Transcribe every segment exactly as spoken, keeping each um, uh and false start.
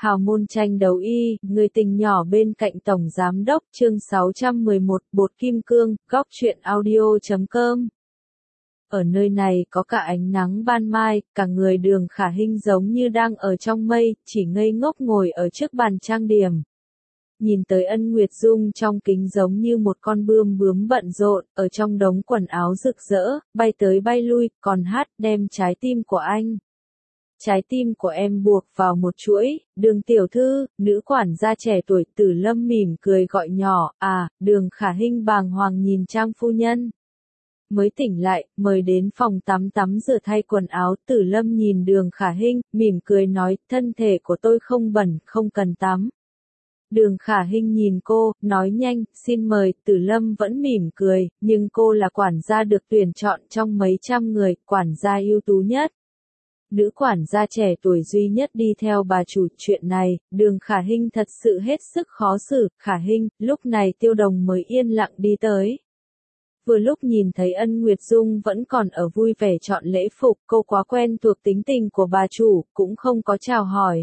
Hào môn tranh đấu y, người tình nhỏ bên cạnh Tổng Giám đốc, chương sáu trăm mười một, bột kim cương, góc truyện audio chấm com. Ở nơi này có cả ánh nắng ban mai, cả người Đường Khả Hinh giống như đang ở trong mây, chỉ ngây ngốc ngồi ở trước bàn trang điểm. Nhìn tới Ân Nguyệt Dung trong kính giống như một con bươm bướm bận rộn, ở trong đống quần áo rực rỡ, bay tới bay lui, còn hát đem trái tim của anh. Trái tim của em buộc vào một chuỗi, Đường tiểu thư, nữ quản gia trẻ tuổi Tử Lâm mỉm cười gọi nhỏ, à, Đường Khả Hinh bàng hoàng nhìn Trang phu nhân. Mới tỉnh lại, mời đến phòng tắm tắm rửa thay quần áo, Tử Lâm nhìn Đường Khả Hinh, mỉm cười nói, thân thể của tôi không bẩn, không cần tắm. Đường Khả Hinh nhìn cô, nói nhanh, xin mời, Tử Lâm vẫn mỉm cười, nhưng cô là quản gia được tuyển chọn trong mấy trăm người, quản gia ưu tú nhất. Nữ quản gia trẻ tuổi duy nhất đi theo bà chủ, chuyện này, Đường Khả Hinh thật sự hết sức khó xử. Khả Hinh, lúc này Tiêu Đồng mới yên lặng đi tới. Vừa lúc nhìn thấy Ân Nguyệt Dung vẫn còn ở vui vẻ chọn lễ phục, cô quá quen thuộc tính tình của bà chủ, cũng không có chào hỏi.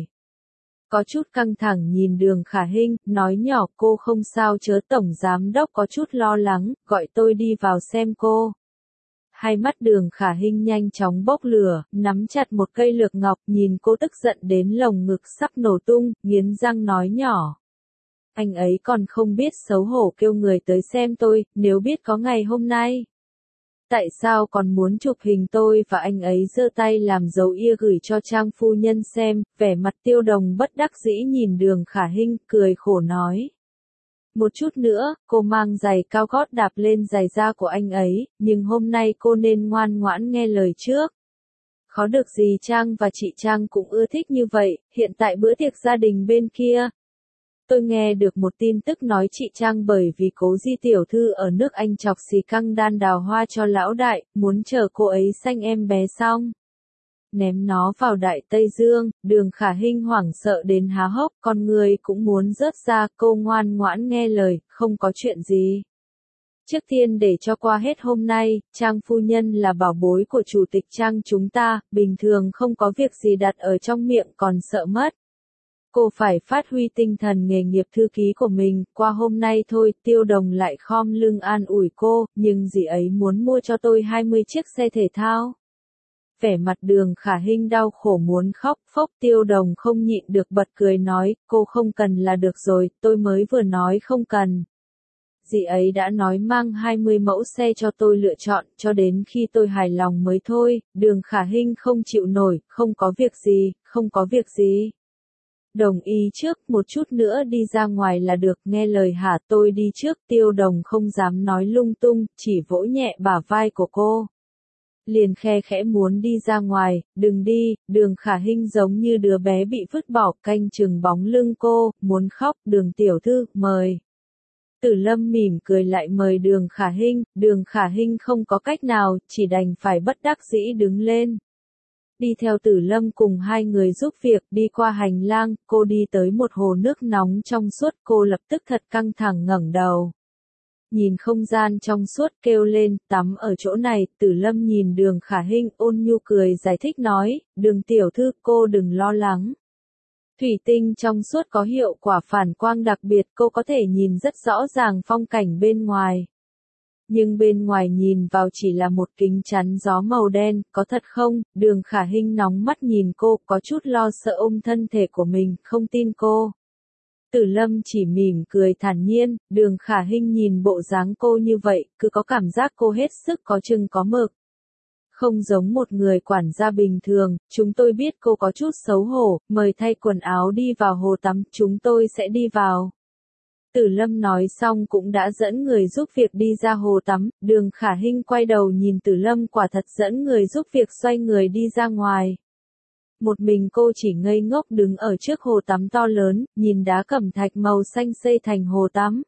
Có chút căng thẳng nhìn Đường Khả Hinh, nói nhỏ, cô không sao chớ, Tổng Giám đốc có chút lo lắng, gọi tôi đi vào xem cô. Hai mắt Đường Khả Hinh nhanh chóng bốc lửa, nắm chặt một cây lược ngọc, nhìn cô tức giận đến lồng ngực sắp nổ tung, nghiến răng nói nhỏ. Anh ấy còn không biết xấu hổ kêu người tới xem tôi, nếu biết có ngày hôm nay. Tại sao còn muốn chụp hình tôi và anh ấy giơ tay làm dấu ia gửi cho Trang phu nhân xem, vẻ mặt Tiêu Đồng bất đắc dĩ nhìn Đường Khả Hinh, cười khổ nói. Một chút nữa, cô mang giày cao gót đạp lên giày da của anh ấy, nhưng hôm nay cô nên ngoan ngoãn nghe lời trước. Khó được gì Trang và chị Trang cũng ưa thích như vậy, hiện tại bữa tiệc gia đình bên kia. Tôi nghe được một tin tức nói chị Trang bởi vì Cố Di tiểu thư ở nước Anh chọc xì căng đan đào hoa cho lão đại, muốn chờ cô ấy sanh em bé xong. Ném nó vào Đại Tây Dương, Đường Khả Hinh hoảng sợ đến há hốc, con người cũng muốn rớt ra, cô ngoan ngoãn nghe lời, không có chuyện gì. Trước tiên để cho qua hết hôm nay, Trang phu nhân là bảo bối của chủ tịch Trang chúng ta, bình thường không có việc gì đặt ở trong miệng còn sợ mất. Cô phải phát huy tinh thần nghề nghiệp thư ký của mình, qua hôm nay thôi, Tiêu Đồng lại khom lưng an ủi cô, nhưng dì ấy muốn mua cho tôi hai mươi chiếc xe thể thao. Vẻ mặt Đường Khả Hinh đau khổ muốn khóc, phốc. Tiêu Đồng không nhịn được bật cười nói, cô không cần là được rồi, tôi mới vừa nói không cần. Dì ấy đã nói mang hai mươi mẫu xe cho tôi lựa chọn, cho đến khi tôi hài lòng mới thôi. Đường Khả Hinh không chịu nổi, không có việc gì, không có việc gì. Đồng ý trước, một chút nữa đi ra ngoài là được, nghe lời hả, tôi đi trước. Tiêu Đồng không dám nói lung tung, chỉ vỗ nhẹ bả vai của cô. Liền khe khẽ muốn đi ra ngoài, đừng đi. Đường Khả Hinh giống như đứa bé bị vứt bỏ, canh chừng bóng lưng cô, muốn khóc. Đường tiểu thư, mời. Tử Lâm mỉm cười lại mời Đường Khả Hinh, Đường Khả Hinh không có cách nào, chỉ đành phải bất đắc dĩ đứng lên. Đi theo Tử Lâm cùng hai người giúp việc, đi qua hành lang, cô đi tới một hồ nước nóng trong suốt, cô lập tức thật căng thẳng ngẩng đầu. Nhìn không gian trong suốt kêu lên, tắm ở chỗ này. Tử Lâm nhìn Đường Khả Hinh ôn nhu cười giải thích nói, Đường tiểu thư, cô đừng lo lắng. Thủy tinh trong suốt có hiệu quả phản quang đặc biệt, cô có thể nhìn rất rõ ràng phong cảnh bên ngoài. Nhưng bên ngoài nhìn vào chỉ là một kính chắn gió màu đen, có thật không? Đường Khả Hinh nóng mắt nhìn cô, có chút lo sợ ôm thân thể của mình, không tin cô. Tử Lâm chỉ mỉm cười thản nhiên, Đường Khả Hinh nhìn bộ dáng cô như vậy, cứ có cảm giác cô hết sức có chừng có mực. Không giống một người quản gia bình thường, chúng tôi biết cô có chút xấu hổ, mời thay quần áo đi vào hồ tắm, chúng tôi sẽ đi vào. Tử Lâm nói xong cũng đã dẫn người giúp việc đi ra hồ tắm, Đường Khả Hinh quay đầu nhìn Tử Lâm quả thật dẫn người giúp việc xoay người đi ra ngoài. Một mình cô chỉ ngây ngốc đứng ở trước hồ tắm to lớn, nhìn đá cẩm thạch màu xanh xây thành hồ tắm.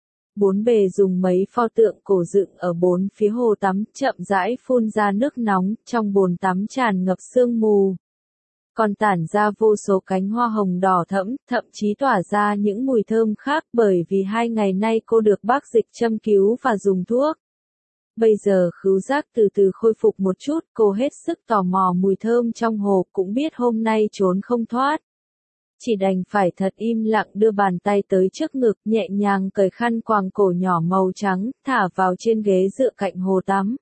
Bốn bề dùng mấy pho tượng cổ dựng ở bốn phía hồ tắm, chậm rãi phun ra nước nóng, trong bồn tắm tràn ngập sương mù. Còn tản ra vô số cánh hoa hồng đỏ thẫm, thậm chí tỏa ra những mùi thơm khác bởi vì hai ngày nay cô được bác Dịch châm cứu và dùng thuốc. Bây giờ khứu giác từ từ khôi phục một chút, cô hết sức tò mò mùi thơm trong hồ, cũng biết hôm nay trốn không thoát. Chỉ đành phải thật im lặng đưa bàn tay tới trước ngực, nhẹ nhàng cởi khăn quàng cổ nhỏ màu trắng, thả vào trên ghế dựa cạnh hồ tắm.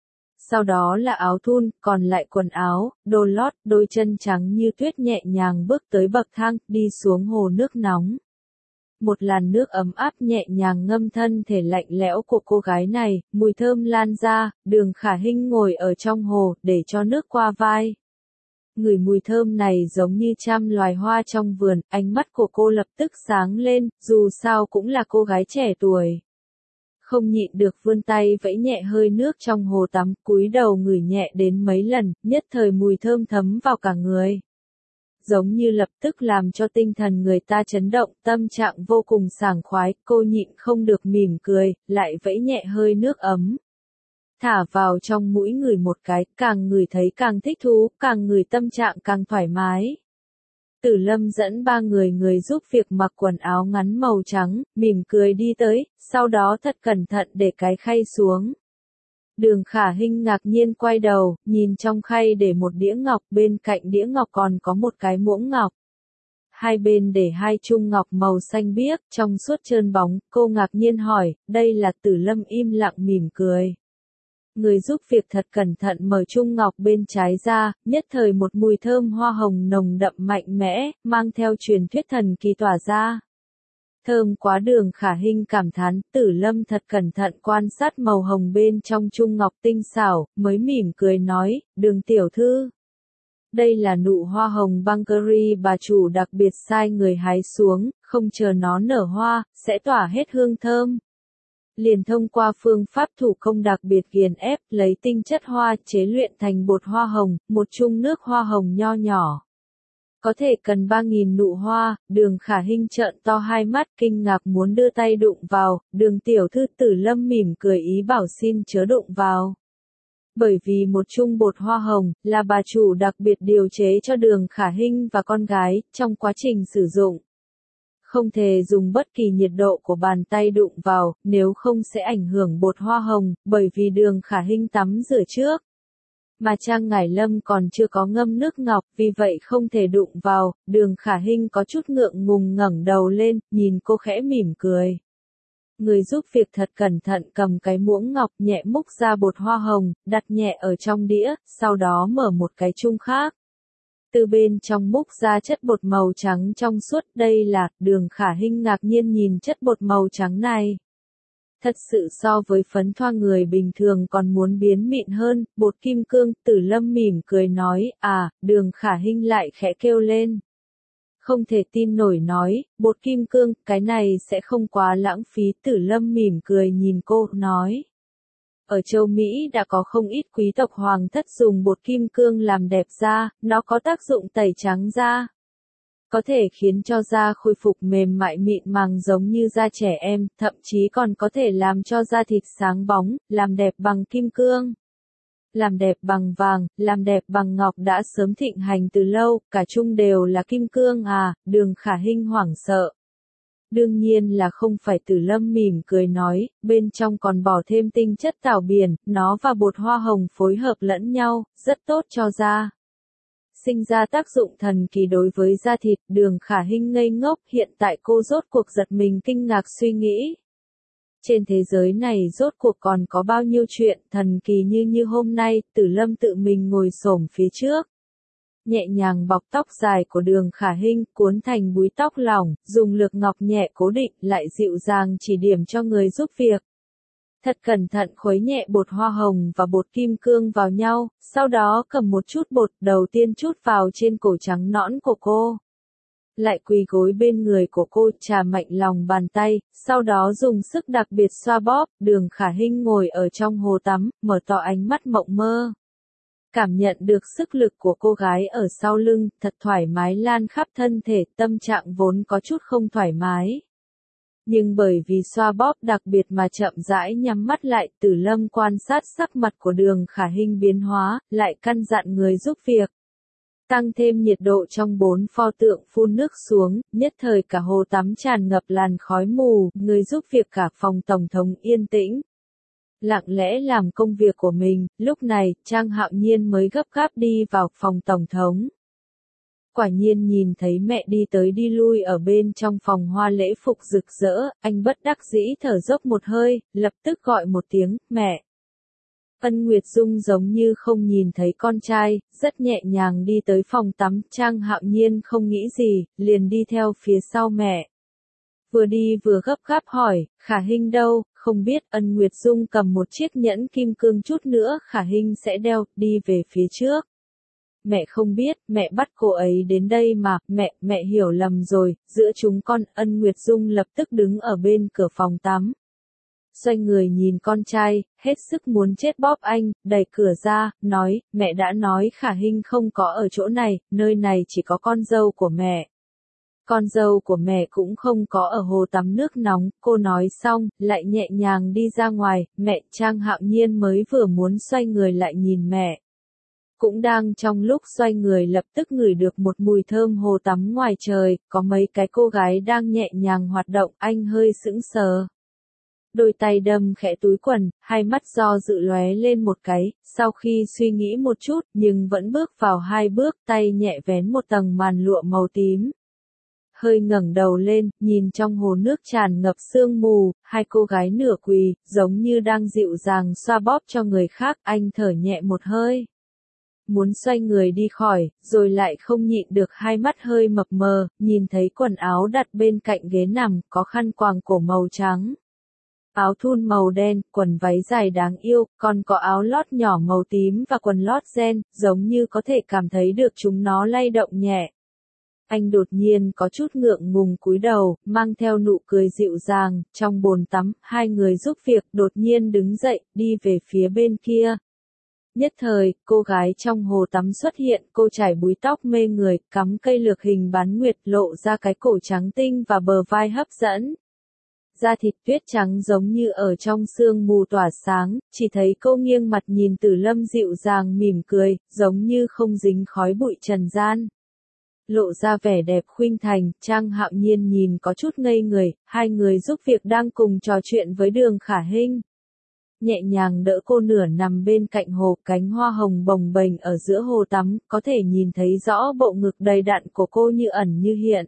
Sau đó là áo thun, còn lại quần áo, đồ lót, đôi chân trắng như tuyết nhẹ nhàng bước tới bậc thang, đi xuống hồ nước nóng. Một làn nước ấm áp nhẹ nhàng ngâm thân thể lạnh lẽo của cô gái này, mùi thơm lan ra, Đường Khả Hinh ngồi ở trong hồ, để cho nước qua vai. Ngửi mùi thơm này giống như trăm loài hoa trong vườn, ánh mắt của cô lập tức sáng lên, dù sao cũng là cô gái trẻ tuổi. Không nhịn được vươn tay vẫy nhẹ hơi nước trong hồ tắm, cúi đầu ngửi nhẹ đến mấy lần, nhất thời mùi thơm thấm vào cả người. Giống như lập tức làm cho tinh thần người ta chấn động, tâm trạng vô cùng sảng khoái, cô nhịn không được mỉm cười, lại vẫy nhẹ hơi nước ấm. Thả vào trong mũi ngửi một cái, càng ngửi thấy càng thích thú, càng ngửi tâm trạng càng thoải mái. Tử Lâm dẫn ba người người giúp việc mặc quần áo ngắn màu trắng, mỉm cười đi tới, sau đó thật cẩn thận để cái khay xuống. Đường Khả Hinh ngạc nhiên quay đầu, nhìn trong khay để một đĩa ngọc, bên cạnh đĩa ngọc còn có một cái muỗng ngọc. Hai bên để hai chung ngọc màu xanh biếc, trong suốt trơn bóng, cô ngạc nhiên hỏi, đây là Tử Lâm im lặng mỉm cười. Người giúp việc thật cẩn thận mở chung ngọc bên trái ra, nhất thời một mùi thơm hoa hồng nồng đậm mạnh mẽ, mang theo truyền thuyết thần kỳ tỏa ra. Thơm quá, Đường Khả Hinh cảm thán, Tử Lâm thật cẩn thận quan sát màu hồng bên trong chung ngọc tinh xảo, mới mỉm cười nói, Đường tiểu thư. Đây là nụ hoa hồng Bangkari bà chủ đặc biệt sai người hái xuống, không chờ nó nở hoa, sẽ tỏa hết hương thơm. Liền thông qua phương pháp thủ công đặc biệt nghiền ép, lấy tinh chất hoa chế luyện thành bột hoa hồng, một chung nước hoa hồng nho nhỏ. Có thể cần ba nghìn nụ hoa. Đường Khả Hinh trợn to hai mắt kinh ngạc muốn đưa tay đụng vào, Đường tiểu thư. Tử Lâm mỉm cười ý bảo xin chớ đụng vào. Bởi vì một chung bột hoa hồng, là bà chủ đặc biệt điều chế cho Đường Khả Hinh và con gái, trong quá trình sử dụng. Không thể dùng bất kỳ nhiệt độ của bàn tay đụng vào, nếu không sẽ ảnh hưởng bột hoa hồng, bởi vì Đường Khả Hinh tắm rửa trước. Mà Trang Ngải Lâm còn chưa có ngâm nước ngọc, vì vậy không thể đụng vào. Đường Khả Hinh có chút ngượng ngùng ngẩng đầu lên, nhìn cô khẽ mỉm cười. Người giúp việc thật cẩn thận cầm cái muỗng ngọc nhẹ múc ra bột hoa hồng, đặt nhẹ ở trong đĩa, sau đó mở một cái chung khác. Từ bên trong múc ra chất bột màu trắng trong suốt, đây là. Đường Khả Hinh ngạc nhiên nhìn chất bột màu trắng này. Thật sự so với phấn thoa người bình thường còn muốn biến mịn hơn, bột kim cương. Tử Lâm mỉm cười nói, à, Đường Khả Hinh lại khẽ kêu lên. Không thể tin nổi nói, bột kim cương, cái này sẽ không quá lãng phí. Tử Lâm mỉm cười nhìn cô, nói. Ở châu Mỹ đã có không ít quý tộc hoàng thất dùng bột kim cương làm đẹp da, nó có tác dụng tẩy trắng da. Có thể khiến cho da khôi phục mềm mại mịn màng giống như da trẻ em, thậm chí còn có thể làm cho da thịt sáng bóng, làm đẹp bằng kim cương. Làm đẹp bằng vàng, làm đẹp bằng ngọc đã sớm thịnh hành từ lâu, cả chung đều là kim cương à. Đường Khả Hinh hoảng sợ. Đương nhiên là không phải. Tử Lâm mỉm cười nói, bên trong còn bỏ thêm tinh chất tảo biển, nó và bột hoa hồng phối hợp lẫn nhau, rất tốt cho da. Sinh ra tác dụng thần kỳ đối với da thịt. Đường Khả Hinh ngây ngốc, hiện tại cô rốt cuộc giật mình kinh ngạc suy nghĩ. Trên thế giới này rốt cuộc còn có bao nhiêu chuyện thần kỳ như như hôm nay. Tử Lâm tự mình ngồi xổm phía trước. Nhẹ nhàng bọc tóc dài của Đường Khả Hinh, cuốn thành búi tóc lỏng, dùng lược ngọc nhẹ cố định, lại dịu dàng chỉ điểm cho người giúp việc. Thật cẩn thận khuấy nhẹ bột hoa hồng và bột kim cương vào nhau, sau đó cầm một chút bột đầu tiên chút vào trên cổ trắng nõn của cô. Lại quỳ gối bên người của cô, chà mạnh lòng bàn tay, sau đó dùng sức đặc biệt xoa bóp. Đường Khả Hinh ngồi ở trong hồ tắm, mở to ánh mắt mộng mơ. Cảm nhận được sức lực của cô gái ở sau lưng, thật thoải mái lan khắp thân thể, tâm trạng vốn có chút không thoải mái. Nhưng bởi vì xoa bóp đặc biệt mà chậm rãi nhắm mắt lại. Tử Lâm quan sát sắc mặt của Đường Khả Hinh biến hóa, lại căn dặn người giúp việc. Tăng thêm nhiệt độ trong bốn pho tượng phun nước xuống, nhất thời cả hồ tắm tràn ngập làn khói mù, người giúp việc cả phòng tổng thống yên tĩnh. Lặng lẽ làm công việc của mình, lúc này, Trang Hạo Nhiên mới gấp gáp đi vào phòng tổng thống. Quả nhiên nhìn thấy mẹ đi tới đi lui ở bên trong phòng hoa lễ phục rực rỡ, anh bất đắc dĩ thở dốc một hơi, lập tức gọi một tiếng, mẹ. Ân Nguyệt Dung giống như không nhìn thấy con trai, rất nhẹ nhàng đi tới phòng tắm, Trang Hạo Nhiên không nghĩ gì, liền đi theo phía sau mẹ. Vừa đi vừa gấp gáp hỏi, Khả Hinh đâu, không biết. Ân Nguyệt Dung cầm một chiếc nhẫn kim cương, chút nữa Khả Hinh sẽ đeo, đi về phía trước. Mẹ không biết, mẹ bắt cô ấy đến đây mà, mẹ, mẹ hiểu lầm rồi, giữa chúng con. Ân Nguyệt Dung lập tức đứng ở bên cửa phòng tắm. Xoay người nhìn con trai, hết sức muốn chết bóp anh, đẩy cửa ra, nói, mẹ đã nói Khả Hinh không có ở chỗ này, nơi này chỉ có con dâu của mẹ. Con dâu của mẹ cũng không có ở hồ tắm nước nóng, cô nói xong, lại nhẹ nhàng đi ra ngoài, mẹ. Trang Hạo Nhiên mới vừa muốn xoay người lại nhìn mẹ. Cũng đang trong lúc xoay người lập tức ngửi được một mùi thơm hồ tắm ngoài trời, có mấy cái cô gái đang nhẹ nhàng hoạt động, anh hơi sững sờ. Đôi tay đâm khẽ túi quần, hai mắt do dự lóe lên một cái, sau khi suy nghĩ một chút, nhưng vẫn bước vào hai bước, tay nhẹ vén một tầng màn lụa màu tím. Hơi ngẩng đầu lên, nhìn trong hồ nước tràn ngập sương mù, hai cô gái nửa quỳ, giống như đang dịu dàng xoa bóp cho người khác, anh thở nhẹ một hơi. Muốn xoay người đi khỏi, rồi lại không nhịn được, hai mắt hơi mập mờ, nhìn thấy quần áo đặt bên cạnh ghế nằm, có khăn quàng cổ màu trắng. Áo thun màu đen, quần váy dài đáng yêu, còn có áo lót nhỏ màu tím và quần lót ren, giống như có thể cảm thấy được chúng nó lay động nhẹ. Anh đột nhiên có chút ngượng ngùng cúi đầu, mang theo nụ cười dịu dàng, trong bồn tắm, hai người giúp việc, đột nhiên đứng dậy, đi về phía bên kia. Nhất thời, cô gái trong hồ tắm xuất hiện, cô trải búi tóc mê người, cắm cây lược hình bán nguyệt, lộ ra cái cổ trắng tinh và bờ vai hấp dẫn. Da thịt tuyết trắng giống như ở trong sương mù tỏa sáng, chỉ thấy cô nghiêng mặt nhìn Tử Lâm dịu dàng mỉm cười, giống như không dính khói bụi trần gian. Lộ ra vẻ đẹp khuynh thành, Trang Hạo Nhiên nhìn có chút ngây người, hai người giúp việc đang cùng trò chuyện với Đường Khả Hinh. Nhẹ nhàng đỡ cô nửa nằm bên cạnh hồ, cánh hoa hồng bồng bềnh ở giữa hồ tắm, có thể nhìn thấy rõ bộ ngực đầy đặn của cô như ẩn như hiện.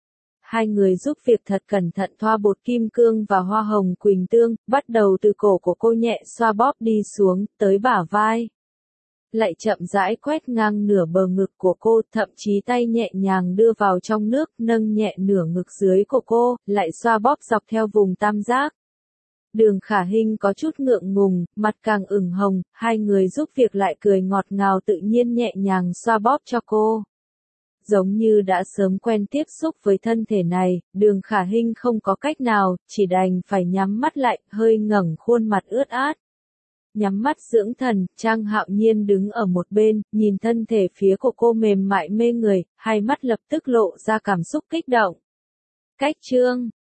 Hai người giúp việc thật cẩn thận thoa bột kim cương và hoa hồng quỳnh tương, bắt đầu từ cổ của cô nhẹ xoa bóp đi xuống, tới bả vai. Lại chậm rãi quét ngang nửa bờ ngực của cô, thậm chí tay nhẹ nhàng đưa vào trong nước, nâng nhẹ nửa ngực dưới của cô, lại xoa bóp dọc theo vùng tam giác. Đường Khả Hinh có chút ngượng ngùng, mặt càng ửng hồng, hai người giúp việc lại cười ngọt ngào tự nhiên nhẹ nhàng xoa bóp cho cô. Giống như đã sớm quen tiếp xúc với thân thể này, Đường Khả Hinh không có cách nào, chỉ đành phải nhắm mắt lại, hơi ngẩng khuôn mặt ướt át. Nhắm mắt dưỡng thần, Trang Hạo Nhiên đứng ở một bên, nhìn thân thể phía của cô mềm mại mê người, hai mắt lập tức lộ ra cảm xúc kích động. Cách chương